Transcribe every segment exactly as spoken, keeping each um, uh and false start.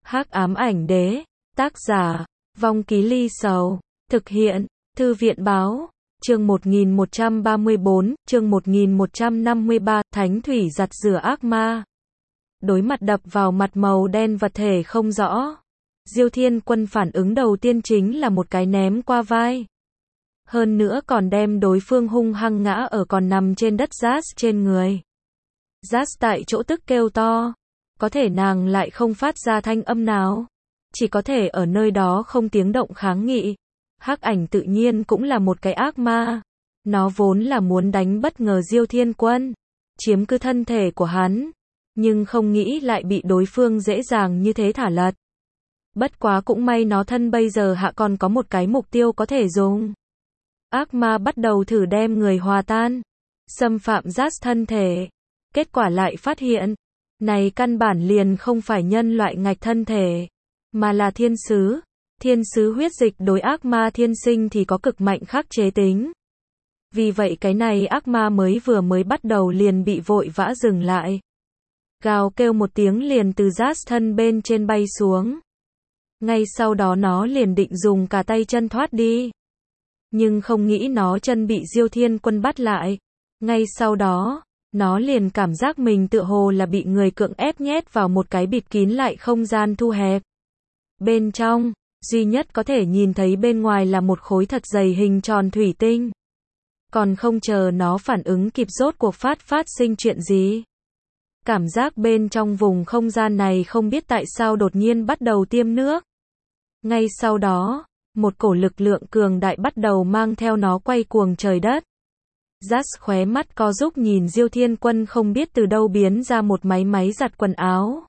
Hắc ám ảnh đế, tác giả, Vong Ký Ly Sầu, thực hiện, Thư viện báo, chương một nghìn một trăm ba mươi bốn, chương một nghìn một trăm năm mươi ba, thánh thủy giặt rửa ác ma. Đối mặt đập vào mặt màu đen vật thể không rõ. Diêu Thiên Quân phản ứng đầu tiên chính là một cái ném qua vai. Hơn nữa còn đem đối phương hung hăng ngã ở còn nằm trên đất Jazz trên người. Jazz tại chỗ tức kêu to. Có thể nàng lại không phát ra thanh âm nào. Chỉ có thể ở nơi đó không tiếng động kháng nghị. Hắc ảnh tự nhiên cũng là một cái ác ma. Nó vốn là muốn đánh bất ngờ Diêu Thiên Quân. Chiếm cứ thân thể của hắn. Nhưng không nghĩ lại bị đối phương dễ dàng như thế thả lật. Bất quá cũng may nó thân bây giờ hạ còn có một cái mục tiêu có thể dùng. Ác ma bắt đầu thử đem người hòa tan. Xâm phạm Jazz thân thể. Kết quả lại phát hiện. Này căn bản liền không phải nhân loại ngạch thân thể. Mà là thiên sứ. Thiên sứ huyết dịch đối ác ma thiên sinh thì có cực mạnh khắc chế tính. Vì vậy cái này ác ma mới vừa mới bắt đầu liền bị vội vã dừng lại. Gào kêu một tiếng liền từ Jazz thân bên trên bay xuống. Ngay sau đó nó liền định dùng cả tay chân thoát đi. Nhưng không nghĩ nó chân bị Diêu Thiên Quân bắt lại. Ngay sau đó, nó liền cảm giác mình tựa hồ là bị người cưỡng ép nhét vào một cái bịt kín lại không gian thu hẹp. Bên trong, duy nhất có thể nhìn thấy bên ngoài là một khối thật dày hình tròn thủy tinh. Còn không chờ nó phản ứng kịp rốt cuộc phát phát sinh chuyện gì. Cảm giác bên trong vùng không gian này không biết tại sao đột nhiên bắt đầu tiêm nước. Ngay sau đó, một cổ lực lượng cường đại bắt đầu mang theo nó quay cuồng trời đất. Jazz khóe mắt co rúm nhìn Diêu Thiên Quân không biết từ đâu biến ra một máy máy giặt quần áo.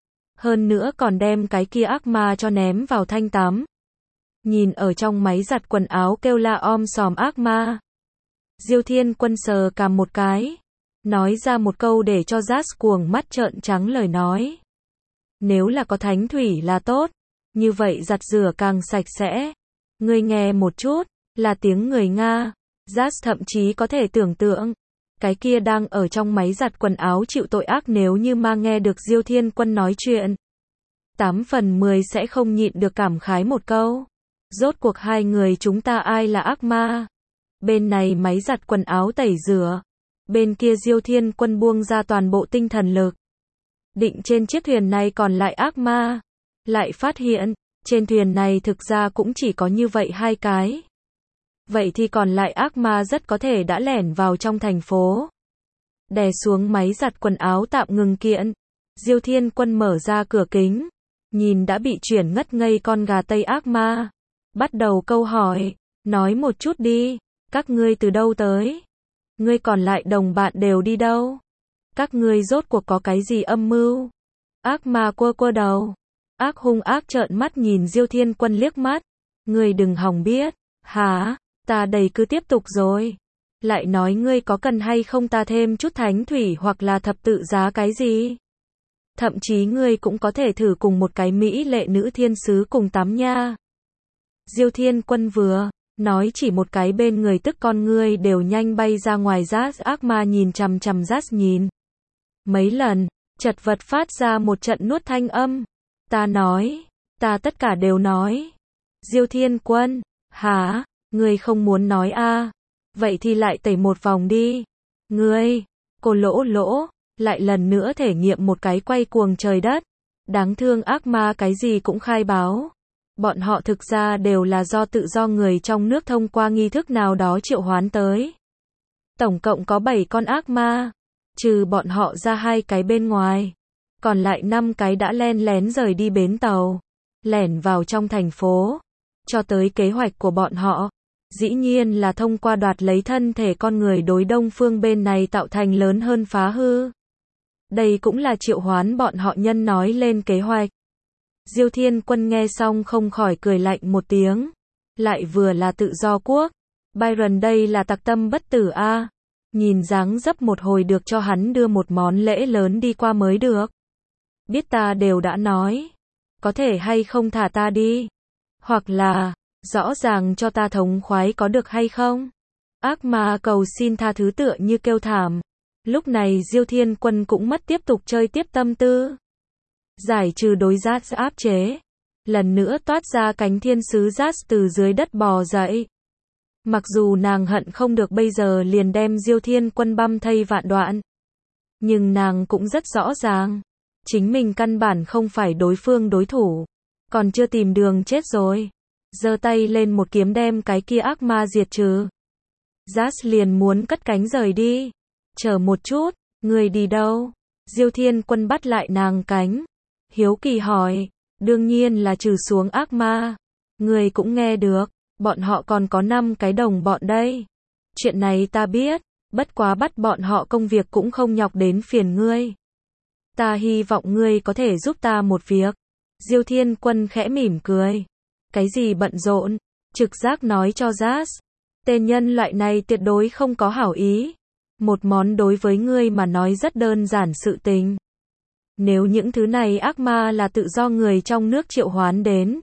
Hơn nữa còn đem cái kia ác ma cho ném vào thanh tắm. Nhìn ở trong máy giặt quần áo kêu la om sòm ác ma. Diêu Thiên Quân sờ cằm một cái. Nói ra một câu để cho Jazz cuồng mắt trợn trắng lời nói. Nếu là có thánh thủy là tốt. Như vậy giặt rửa càng sạch sẽ. Ngươi nghe một chút, là tiếng người Nga. Jazz thậm chí có thể tưởng tượng. Cái kia đang ở trong máy giặt quần áo chịu tội ác nếu như mà nghe được Diêu Thiên Quân nói chuyện. Tám phần mười sẽ không nhịn được cảm khái một câu. Rốt cuộc hai người chúng ta ai là ác ma? Bên này máy giặt quần áo tẩy rửa. Bên kia Diêu Thiên Quân buông ra toàn bộ tinh thần lực. Định trên chiếc thuyền này còn lại ác ma. Lại phát hiện, trên thuyền này thực ra cũng chỉ có như vậy hai cái. Vậy thì còn lại ác ma rất có thể đã lẻn vào trong thành phố. Đè xuống máy giặt quần áo tạm ngừng kiện. Diêu Thiên Quân mở ra cửa kính. Nhìn đã bị chuyển ngất ngây con gà Tây ác ma. Bắt đầu câu hỏi. Nói một chút đi. Các ngươi từ đâu tới? Ngươi còn lại đồng bạn đều đi đâu? Các ngươi rốt cuộc có cái gì âm mưu? Ác ma quơ quơ đầu. Ác hung ác trợn mắt nhìn Diêu Thiên Quân liếc mắt. Ngươi đừng hòng biết. Hả? Ta đây cứ tiếp tục rồi. Lại nói ngươi có cần hay không ta thêm chút thánh thủy hoặc là thập tự giá cái gì? Thậm chí ngươi cũng có thể thử cùng một cái mỹ lệ nữ thiên sứ cùng tắm nha. Diêu Thiên Quân vừa nói chỉ một cái bên người tức con ngươi đều nhanh bay ra ngoài. Jazz ác ma nhìn chằm chằm Jazz nhìn. Mấy lần, chật vật phát ra một trận nuốt thanh âm. Ta nói, ta tất cả đều nói. Diêu Thiên Quân, hả? Ngươi không muốn nói a? À? Vậy thì lại tẩy một vòng đi. Ngươi, cô lỗ lỗ, lại lần nữa thể nghiệm một cái quay cuồng trời đất. Đáng thương ác ma cái gì cũng khai báo. Bọn họ thực ra đều là do tự do người trong nước thông qua nghi thức nào đó triệu hoán tới. Tổng cộng có bảy con ác ma. Trừ bọn họ ra hai cái bên ngoài. Còn lại năm cái đã len lén rời đi bến tàu. Lẻn vào trong thành phố. Cho tới kế hoạch của bọn họ. Dĩ nhiên là thông qua đoạt lấy thân thể con người đối đông phương bên này tạo thành lớn hơn phá hư. Đây cũng là triệu hoán bọn họ nhân nói lên kế hoạch. Diêu Thiên Quân nghe xong không khỏi cười lạnh một tiếng. Lại vừa là tự do quốc. Byron đây là tặc tâm bất tử a. À. Nhìn dáng dấp một hồi được cho hắn đưa một món lễ lớn đi qua mới được. Biết ta đều đã nói. Có thể hay không thả ta đi. Hoặc là, rõ ràng cho ta thống khoái có được hay không? Ác ma cầu xin tha thứ tựa như kêu thảm. Lúc này Diêu Thiên Quân cũng mất tiếp tục chơi tiếp tâm tư. giải trừ đối Zaz áp chế. Lần nữa toát ra cánh thiên sứ Zaz từ dưới đất bò dậy. Mặc dù nàng hận không được bây giờ liền đem Diêu Thiên Quân băm thây vạn đoạn. Nhưng nàng cũng rất rõ ràng. Chính mình căn bản không phải đối phương đối thủ. Còn chưa tìm đường chết rồi. Giơ tay lên một kiếm đem cái kia ác ma diệt trừ. Zaz liền muốn cất cánh rời đi. Chờ một chút, người đi đâu? Diêu Thiên Quân bắt lại nàng cánh. Hiếu kỳ hỏi, đương nhiên là trừ xuống ác ma. Người cũng nghe được, bọn họ còn có năm cái đồng bọn đây. Chuyện này ta biết, bất quá bắt bọn họ công việc cũng không nhọc đến phiền ngươi. Ta hy vọng ngươi có thể giúp ta một việc. Diêu Thiên Quân khẽ mỉm cười. Cái gì bận rộn? Trực giác nói cho Zaz. Tên nhân loại này tuyệt đối không có hảo ý. Một món đối với ngươi mà nói rất đơn giản sự tình. Nếu những thứ này ác ma là tự do người trong nước triệu hoán đến.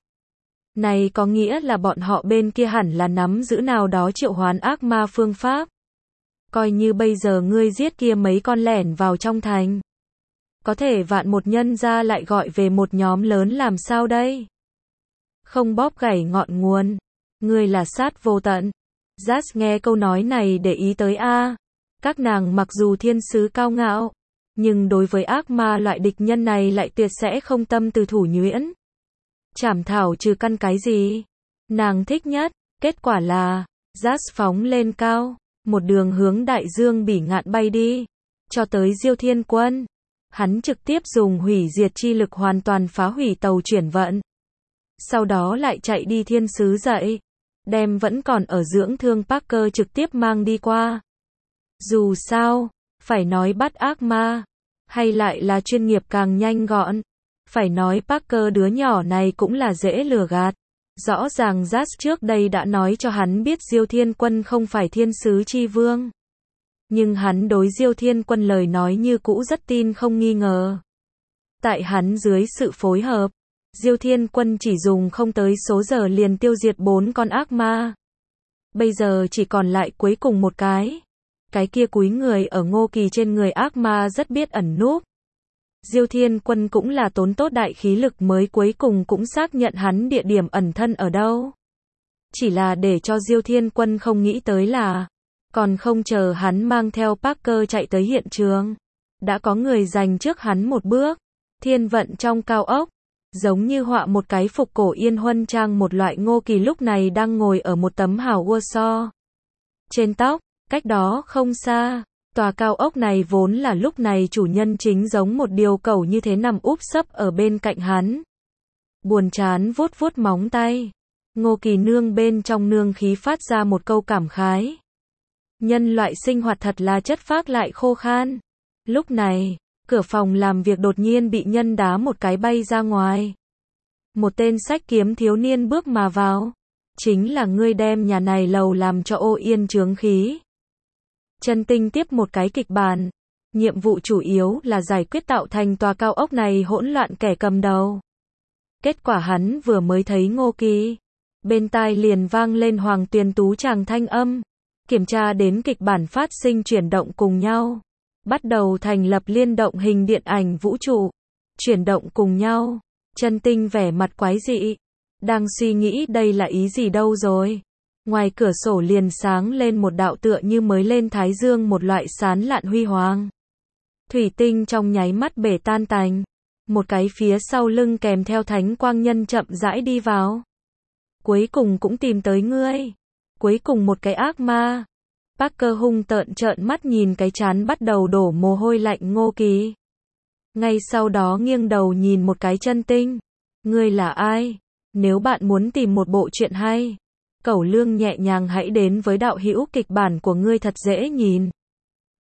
Này có nghĩa là bọn họ bên kia hẳn là nắm giữ nào đó triệu hoán ác ma phương pháp. Coi như bây giờ ngươi giết kia mấy con lẻn vào trong thành. Có thể vạn một nhân ra lại gọi về một nhóm lớn làm sao đây? Không bóp gãy ngọn nguồn. Ngươi là sát vô tận. Zaz nghe câu nói này để ý tới a. Các nàng mặc dù thiên sứ cao ngạo, nhưng đối với ác ma loại địch nhân này lại tuyệt sẽ không tâm từ thủ nhuyễn. Chảm thảo trừ căn cái gì? Nàng thích nhất, kết quả là, Zaz phóng lên cao, một đường hướng đại dương bỉ ngạn bay đi, cho tới Diêu Thiên Quân. Hắn trực tiếp dùng hủy diệt chi lực hoàn toàn phá hủy tàu chuyển vận. Sau đó lại chạy đi thiên sứ dậy, đem vẫn còn ở dưỡng thương Parker trực tiếp mang đi qua. Dù sao, phải nói bắt ác ma, hay lại là chuyên nghiệp càng nhanh gọn. Phải nói Parker đứa nhỏ này cũng là dễ lừa gạt. Rõ ràng Zaz trước đây đã nói cho hắn biết Diêu Thiên Quân không phải thiên sứ chi vương. Nhưng hắn đối Diêu Thiên Quân lời nói như cũ rất tin không nghi ngờ. Tại hắn dưới sự phối hợp, Diêu Thiên Quân chỉ dùng không tới số giờ liền tiêu diệt bốn con ác ma. Bây giờ chỉ còn lại cuối cùng một cái. Cái kia cúi người ở Ngô Kỳ trên người ác ma rất biết ẩn núp. Diêu Thiên Quân cũng là tốn tốt đại khí lực mới cuối cùng cũng xác nhận hắn địa điểm ẩn thân ở đâu. Chỉ là để cho Diêu Thiên Quân không nghĩ tới là, còn không chờ hắn mang theo Parker chạy tới hiện trường, đã có người giành trước hắn một bước. Thiên vận trong cao ốc, giống như họa một cái phục cổ yên huân trang một loại Ngô Kỳ lúc này đang ngồi ở một tấm hào ua so. Trên tóc, cách đó không xa, tòa cao ốc này vốn là lúc này chủ nhân chính giống một điều cẩu như thế nằm úp sấp ở bên cạnh hắn. Buồn chán vuốt vuốt móng tay. Ngô Kỳ nương bên trong nương khí phát ra một câu cảm khái. Nhân loại sinh hoạt thật là chất phác lại khô khan. Lúc này, cửa phòng làm việc đột nhiên bị nhân đá một cái bay ra ngoài. Một tên xách kiếm thiếu niên bước mà vào. Chính là ngươi đem nhà này lầu làm cho ô yên chướng khí. Chân Tinh tiếp một cái kịch bản. Nhiệm vụ chủ yếu là giải quyết tạo thành tòa cao ốc này hỗn loạn kẻ cầm đầu. Kết quả hắn vừa mới thấy Ngô Kỳ. Bên tai liền vang lên Hoàng Tuyền Tú chàng thanh âm. Kiểm tra đến kịch bản phát sinh chuyển động cùng nhau. Bắt đầu thành lập liên động hình điện ảnh vũ trụ. Chuyển động cùng nhau. Chân Tinh vẻ mặt quái dị. Đang suy nghĩ đây là ý gì đâu rồi. Ngoài cửa sổ liền sáng lên một đạo tựa như mới lên thái dương một loại sán lạn huy hoàng. Thủy tinh trong nháy mắt bể tan tành. Một cái phía sau lưng kèm theo thánh quang nhân chậm rãi đi vào. Cuối cùng cũng tìm tới ngươi. Cuối cùng một cái ác ma. Parker hung tợn trợn mắt nhìn cái trán bắt đầu đổ mồ hôi lạnh Ngô Kỳ. Ngay sau đó nghiêng đầu nhìn một cái Chân Tinh. Ngươi là ai? Nếu bạn muốn tìm một bộ truyện hay, Cẩu Lương nhẹ nhàng hãy đến với đạo hữu kịch bản của ngươi thật dễ nhìn.